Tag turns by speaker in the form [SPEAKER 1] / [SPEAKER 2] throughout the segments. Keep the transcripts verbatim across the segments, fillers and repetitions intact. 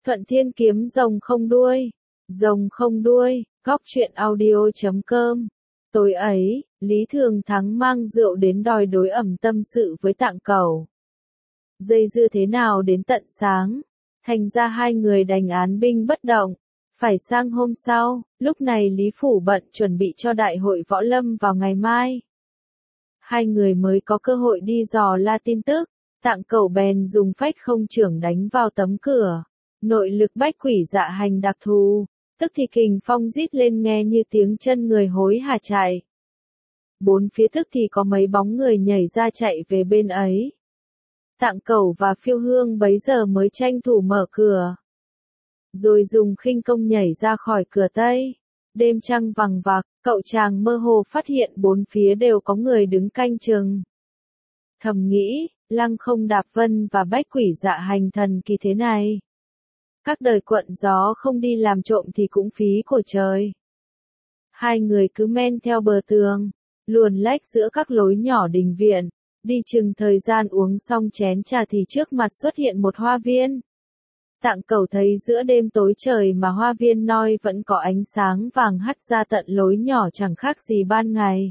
[SPEAKER 1] Thuận Thiên kiếm rồng không đuôi. Rồng không đuôi, góc truyện audio chấm com. Tối ấy, Lý Thường Thắng mang rượu đến đòi đối ẩm tâm sự với Tạng Cẩu. Dây dưa thế nào đến tận sáng, thành ra hai người đành án binh bất động. Phải sang hôm sau, lúc này Lý Phủ bận chuẩn bị cho đại hội võ lâm vào ngày mai. Hai người mới có cơ hội đi dò la tin tức, Tạng Cẩu bèn dùng phách không chưởng đánh vào tấm cửa. Nội lực bách quỷ dạ hành đặc thù, tức thì kình phong rít lên nghe như tiếng chân người hối hả chạy. Bốn phía tức thì có mấy bóng người nhảy ra chạy về bên ấy. Tạng Cẩu và Phiêu Hương bấy giờ mới tranh thủ mở cửa, rồi dùng khinh công nhảy ra khỏi cửa tây. Đêm trăng vằng vặc, cậu chàng mơ hồ phát hiện bốn phía đều có người đứng canh chừng. Thầm nghĩ, Lăng Không Đạp Vân và bách quỷ dạ hành thần kỳ thế này. Các đời quận gió không đi làm trộm thì cũng phí của trời. Hai người cứ men theo bờ tường, luồn lách giữa các lối nhỏ đình viện, đi chừng thời gian uống xong chén trà thì trước mặt xuất hiện một hoa viên. Tạng Cẩu thấy giữa đêm tối trời mà hoa viên noi vẫn có ánh sáng vàng hắt ra tận lối nhỏ chẳng khác gì ban ngày.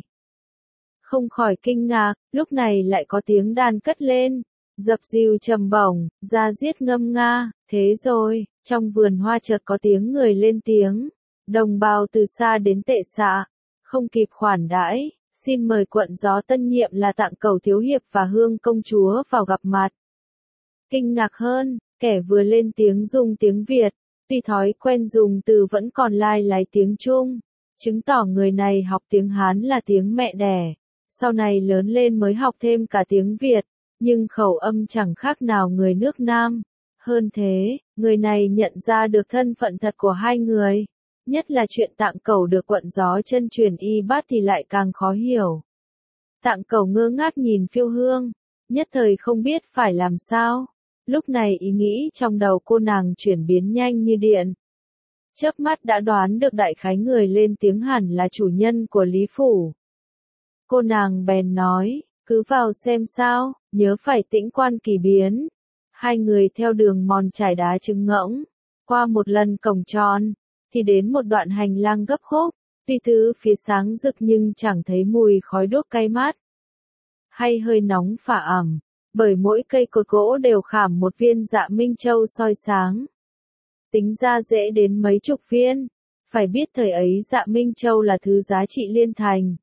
[SPEAKER 1] Không khỏi kinh ngạc, lúc này lại có tiếng đàn cất lên, dập dìu trầm bổng, da diết ngâm nga, thế rồi, trong vườn hoa chợt có tiếng người lên tiếng, đồng bào từ xa đến tệ xạ, không kịp khoản đãi, xin mời quận gió tân nhiệm là Tạng Cẩu thiếu hiệp và Hương công chúa vào gặp mặt. Kinh ngạc hơn, kẻ vừa lên tiếng dùng tiếng Việt, tuy thói quen dùng từ vẫn còn lai lái tiếng Trung, chứng tỏ người này học tiếng Hán là tiếng mẹ đẻ, sau này lớn lên mới học thêm cả tiếng Việt, nhưng khẩu âm chẳng khác nào người nước Nam. Hơn thế, người này nhận ra được thân phận thật của hai người, nhất là chuyện Tạng Cẩu được quận gió chân truyền y bát thì lại càng khó hiểu. Tạng Cẩu ngơ ngác nhìn Phiêu Hương, nhất thời không biết phải làm sao. Lúc này ý nghĩ trong đầu cô nàng chuyển biến nhanh như điện. Chớp mắt đã đoán được đại khái người lên tiếng hẳn là chủ nhân của Lý Phủ. Cô nàng bèn nói, cứ vào xem sao, nhớ phải tĩnh quan kỳ biến. Hai người theo đường mòn trải đá trứng ngỗng, qua một lần cổng tròn, thì đến một đoạn hành lang gấp khúc, tuy tứ phía sáng rực nhưng chẳng thấy mùi khói đốt cay mát, hay hơi nóng phả ẩm, bởi mỗi cây cột gỗ đều khảm một viên Dạ Minh Châu soi sáng. Tính ra dễ đến mấy chục viên, phải biết thời ấy Dạ Minh Châu là thứ giá trị liên thành.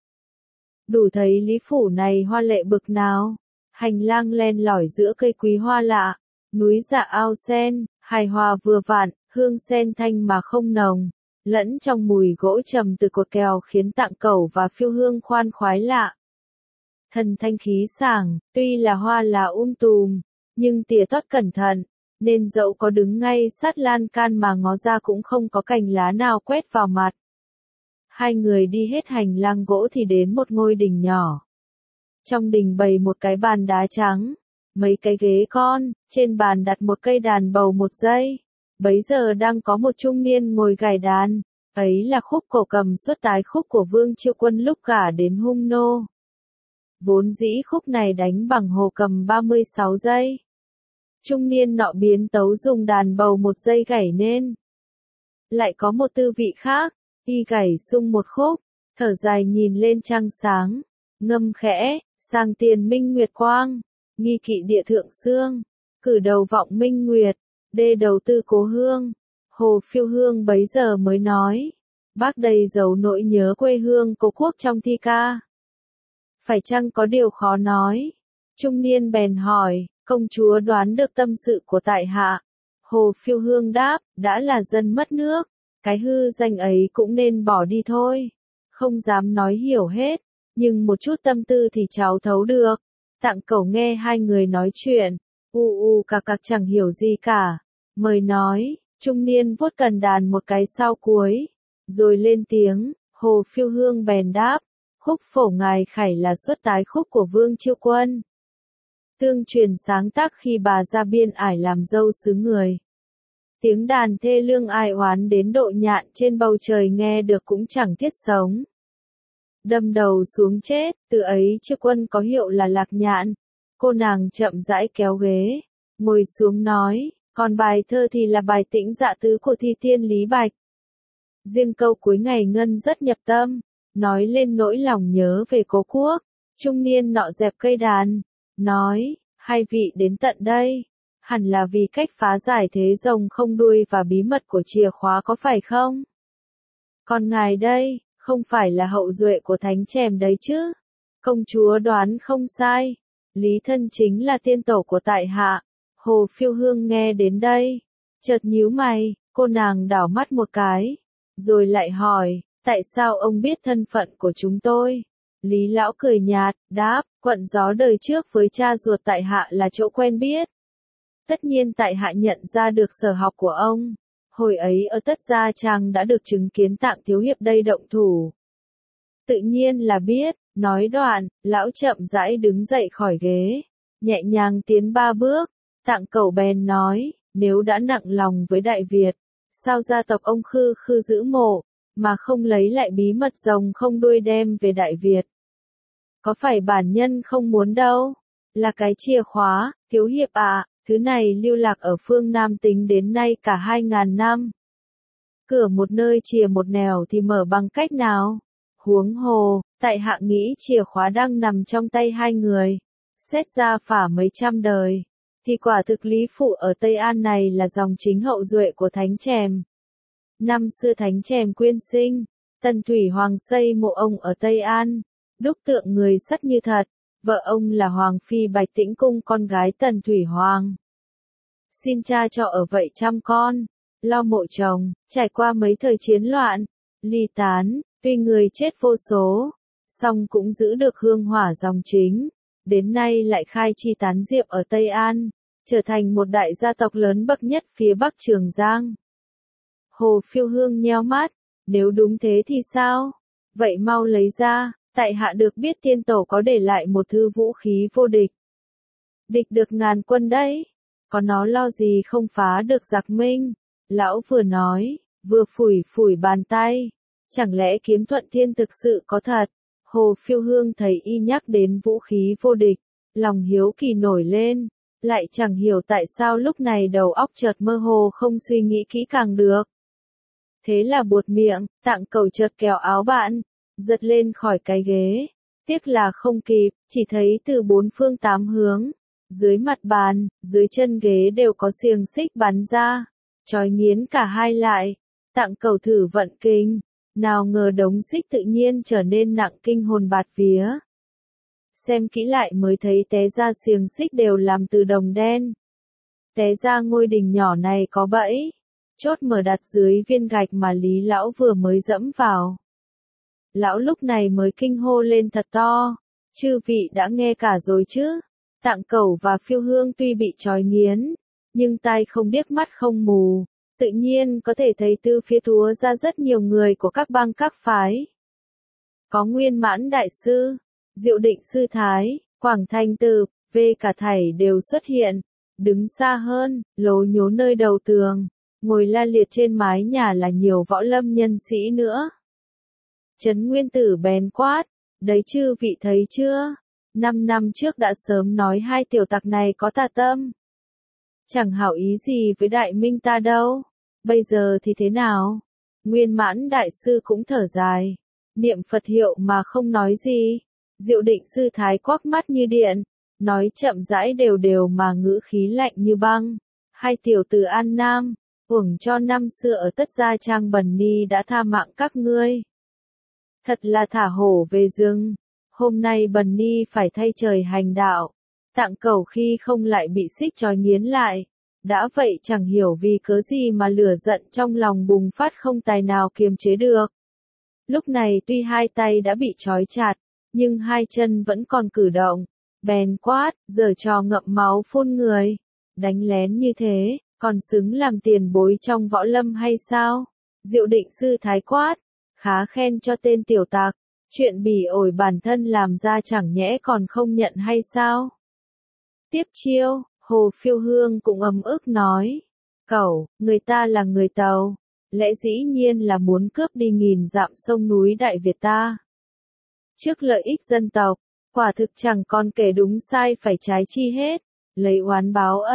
[SPEAKER 1] Đủ thấy Lý Phủ này hoa lệ bực nào. Hành lang len lỏi giữa cây quý hoa lạ, núi dạ ao sen, hài hòa vừa vặn, hương sen thanh mà không nồng, lẫn trong mùi gỗ trầm từ cột kèo khiến Tạng Cẩu và Phiêu Hương khoan khoái lạ. Thần thanh khí sảng, tuy là hoa là um tùm, nhưng tỉa tót cẩn thận, nên dẫu có đứng ngay sát lan can mà ngó ra cũng không có cành lá nào quét vào mặt. Hai người đi hết hành lang gỗ thì đến một ngôi đình nhỏ. Trong đình bày một cái bàn đá trắng, mấy cái ghế con, trên bàn đặt một cây đàn bầu một dây. Bấy giờ đang có một trung niên ngồi gảy đàn, ấy là khúc cổ cầm xuất tái khúc của Vương Chiêu Quân lúc gả đến Hung Nô. Vốn dĩ khúc này đánh bằng hồ cầm ba mươi sáu giây. Trung niên nọ biến tấu dùng đàn bầu một giây gảy nên. Lại có một tư vị khác, y gảy sung một khúc, thở dài nhìn lên trăng sáng, ngâm khẽ, sang tiền minh nguyệt quang, nghi kỵ địa thượng xương, cử đầu vọng minh nguyệt, đê đầu tư cố hương. Hồ Phiêu Hương bấy giờ mới nói, bác đây giấu nỗi nhớ quê hương cố quốc trong thi ca. Phải chăng có điều khó nói? Trung niên bèn hỏi, công chúa đoán được tâm sự của tại hạ. Hồ Phiêu Hương đáp, đã là dân mất nước, cái hư danh ấy cũng nên bỏ đi thôi. Không dám nói hiểu hết, nhưng một chút tâm tư thì cháu thấu được. Tạng Cẩu nghe hai người nói chuyện, u u cạc cạc chẳng hiểu gì cả. Mời nói, trung niên vuốt cần đàn một cái sau cuối, rồi lên tiếng. Hồ Phiêu Hương bèn đáp, khúc phổ ngài khải là xuất tái khúc của Vương Chiêu Quân. Tương truyền sáng tác khi bà ra biên ải làm dâu xứ người. Tiếng đàn thê lương ai oán đến độ nhạn trên bầu trời nghe được cũng chẳng thiết sống. Đâm đầu xuống chết, từ ấy Chiêu Quân có hiệu là Lạc Nhạn. Cô nàng chậm rãi kéo ghế, ngồi xuống nói, Còn bài thơ thì là bài Tĩnh Dạ Tứ của thi tiên Lý Bạch. Riêng câu cuối ngày ngân rất nhập tâm, nói lên nỗi lòng nhớ về cố quốc. Trung niên nọ dẹp cây đàn, nói, hai vị đến tận đây, hẳn là vì cách phá giải thế rồng không đuôi và bí mật của chìa khóa có phải không? Còn ngài đây, không phải là hậu duệ của thánh chèm đấy chứ? Công chúa đoán không sai, Lý Thân chính là tiên tổ của tại hạ. Hồ Phiêu Hương nghe đến đây, chợt nhíu mày, cô nàng đảo mắt một cái, rồi lại hỏi, tại sao ông biết thân phận của chúng tôi? Lý Lão cười nhạt, đáp, quận gió đời trước với cha ruột tại hạ là chỗ quen biết. Tất nhiên tại hạ nhận ra được sở học của ông, hồi ấy ở Tất Gia Trang đã được chứng kiến Tạng thiếu hiệp đây động thủ. Tự nhiên là biết, nói đoạn, lão chậm rãi đứng dậy khỏi ghế, nhẹ nhàng tiến ba bước, Tạng Cẩu bèn nói, nếu đã nặng lòng với Đại Việt, sao gia tộc ông khư khư giữ mộ, mà không lấy lại bí mật rồng không đuôi đem về Đại Việt? Có phải bản nhân không muốn đâu, là cái chìa khóa, thiếu hiệp ạ, à, thứ này lưu lạc ở phương Nam tính đến nay cả hai ngàn năm. Cửa một nơi chìa một nẻo thì mở bằng cách nào? Huống hồ, tại hạ nghĩ chìa khóa đang nằm trong tay hai người. Xét ra phả mấy trăm đời, thì quả thực Lý Phụ ở Tây An này là dòng chính hậu duệ của Thánh Chèm. Năm xưa Thánh Chèm quyên sinh, Tần Thủy Hoàng xây mộ ông ở Tây An, đúc tượng người sắt như thật, vợ ông là Hoàng Phi Bạch Tĩnh Cung con gái Tần Thủy Hoàng. Xin cha cho ở vậy chăm con, lo mộ chồng, trải qua mấy thời chiến loạn, ly tán, tuy người chết vô số, song cũng giữ được hương hỏa dòng chính, đến nay lại khai chi tán diệp ở Tây An, trở thành một đại gia tộc lớn bậc nhất phía Bắc Trường Giang. Hồ Phiêu Hương nheo mắt, nếu đúng thế thì sao? Vậy mau lấy ra, tại hạ được biết tiên tổ có để lại một thư vũ khí vô địch. Địch được ngàn quân đấy, có nó lo gì không phá được giặc Minh? Lão vừa nói, vừa phủi phủi bàn tay, chẳng lẽ kiếm thuận thiên thực sự có thật? Hồ Phiêu Hương thấy y nhắc đến vũ khí vô địch, lòng hiếu kỳ nổi lên, lại chẳng hiểu tại sao lúc này đầu óc chợt mơ hồ không suy nghĩ kỹ càng được. Thế là buột miệng, Tạng Cẩu chợt kéo áo bạn, giật lên khỏi cái ghế, tiếc là không kịp, chỉ thấy từ bốn phương tám hướng, dưới mặt bàn, dưới chân ghế đều có xiềng xích bắn ra, trói nghiến cả hai lại. Tạng Cẩu thử vận kinh, nào ngờ đống xích tự nhiên trở nên nặng kinh hồn bạt vía. Xem kỹ lại mới thấy té ra xiềng xích đều làm từ đồng đen. Té ra ngôi đình nhỏ này có bẫy, chốt mở đặt dưới viên gạch mà Lý Lão vừa mới dẫm vào. Lão lúc này mới kinh hô lên thật to, chư vị đã nghe cả rồi chứ? Tạng Cẩu và Phiêu Hương tuy bị trói nghiến, nhưng tai không điếc mắt không mù, tự nhiên có thể thấy từ phía túa ra rất nhiều người của các bang các phái. Có Nguyên Mãn Đại Sư, Diệu Định Sư Thái, Quảng Thành Tử, về cả thảy đều xuất hiện, đứng xa hơn, lố nhố nơi đầu tường, ngồi la liệt trên mái nhà là nhiều võ lâm nhân sĩ nữa. Trấn Nguyên Tử bèn quát, đấy chư vị thấy chưa? Năm năm trước đã sớm nói hai tiểu tặc này có tà tâm. Chẳng hảo ý gì với Đại Minh ta đâu. Bây giờ thì thế nào? Nguyên Mãn Đại Sư cũng thở dài, niệm Phật hiệu mà không nói gì. Diệu Định Sư Thái quắc mắt như điện, nói chậm rãi đều đều mà ngữ khí lạnh như băng. Hai tiểu tử An Nam, uổng cho năm xưa ở Tất Gia Trang Bần Ni đã tha mạng các ngươi. Thật là thả hổ về rừng, hôm nay Bần Ni phải thay trời hành đạo. Tạng Cẩu khi không lại bị xích trói nghiến lại, đã vậy chẳng hiểu vì cớ gì mà lửa giận trong lòng bùng phát không tài nào kiềm chế được. Lúc này tuy hai tay đã bị trói chặt, nhưng hai chân vẫn còn cử động, bèn quát, giở trò ngậm máu phun người, đánh lén như thế, còn xứng làm tiền bối trong võ lâm hay sao? Diệu Định Sư Thái quát, khá khen cho tên tiểu tặc, chuyện bỉ ổi bản thân làm ra chẳng nhẽ còn không nhận hay sao? Tiếp chiêu, Hồ Phiêu Hương cũng ấm ức nói, Cẩu, người ta là người Tàu, lẽ dĩ nhiên là muốn cướp đi nghìn dặm sông núi Đại Việt ta. Trước lợi ích dân tộc, quả thực chẳng còn kể đúng sai phải trái chi hết, lấy oán báo ân,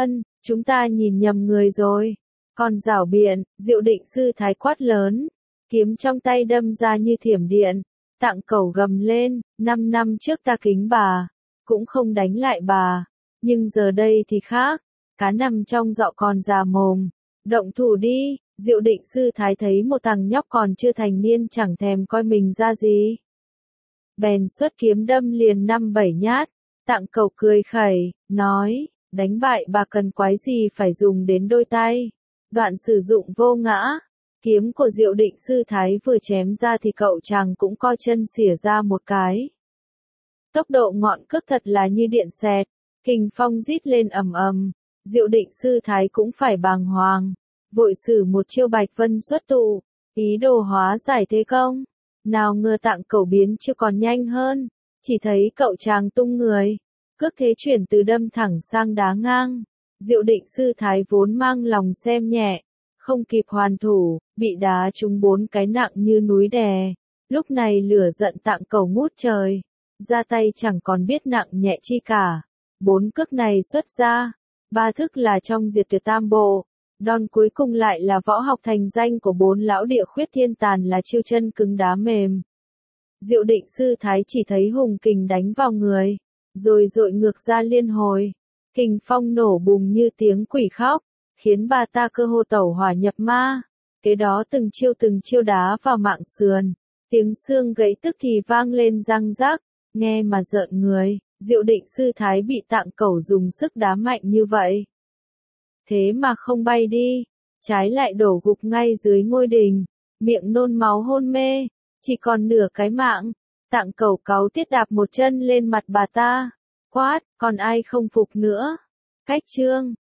[SPEAKER 1] chúng ta nhìn nhầm người rồi. Còn rảo biện, Diệu Định sư thái quát lớn, kiếm trong tay đâm ra như thiểm điện. Tạng Cẩu gầm lên, năm năm trước ta kính bà, cũng không đánh lại bà, nhưng giờ đây thì khác, cá nằm trong dọ còn già mồm, động thủ đi. Diệu Định sư thái thấy một thằng nhóc còn chưa thành niên chẳng thèm coi mình ra gì, bèn xuất kiếm đâm liền năm bảy nhát. Tạng Cẩu cười khẩy, nói, đánh bại bà cần quái gì phải dùng đến đôi tay, đoạn sử dụng vô ngã. Kiếm của Diệu Định sư thái vừa chém ra thì cậu chàng cũng co chân xỉa ra một cái. Tốc độ ngọn cước thật là như điện xẹt, kình phong rít lên ầm ầm. Diệu Định sư thái cũng phải bàng hoàng, vội sử một chiêu Bạch Vân xuất tụ, ý đồ hóa giải thế công. Nào ngờ Tạng Cẩu biến chiêu còn nhanh hơn, chỉ thấy cậu chàng tung người, cước thế chuyển từ đâm thẳng sang đá ngang. Diệu Định sư thái vốn mang lòng xem nhẹ, không kịp hoàn thủ, bị đá trúng bốn cái nặng như núi đè. Lúc này lửa giận Tạng Cẩu ngút trời, ra tay chẳng còn biết nặng nhẹ chi cả. Bốn cước này xuất ra, ba thức là trong Diệt Tuyệt Tam Bộ, đòn cuối cùng lại là võ học thành danh của bốn lão địa khuyết thiên tàn là chiêu chân cứng đá mềm. Diệu Định sư thái chỉ thấy hùng kình đánh vào người, rồi dội ngược ra liên hồi. Kình phong nổ bùng như tiếng quỷ khóc, khiến bà ta cơ hồ tẩu hỏa nhập ma. Kế đó từng chiêu từng chiêu đá vào mạng sườn, tiếng xương gãy tức thì vang lên răng rắc, nghe mà rợn người. Diệu Định sư thái bị Tạng Cẩu dùng sức đá mạnh như vậy, thế mà không bay đi, trái lại đổ gục ngay dưới ngôi đình, miệng nôn máu hôn mê, chỉ còn nửa cái mạng. Tạng Cẩu cáu tiết đạp một chân lên mặt bà ta, quát, còn ai không phục nữa? Cách chương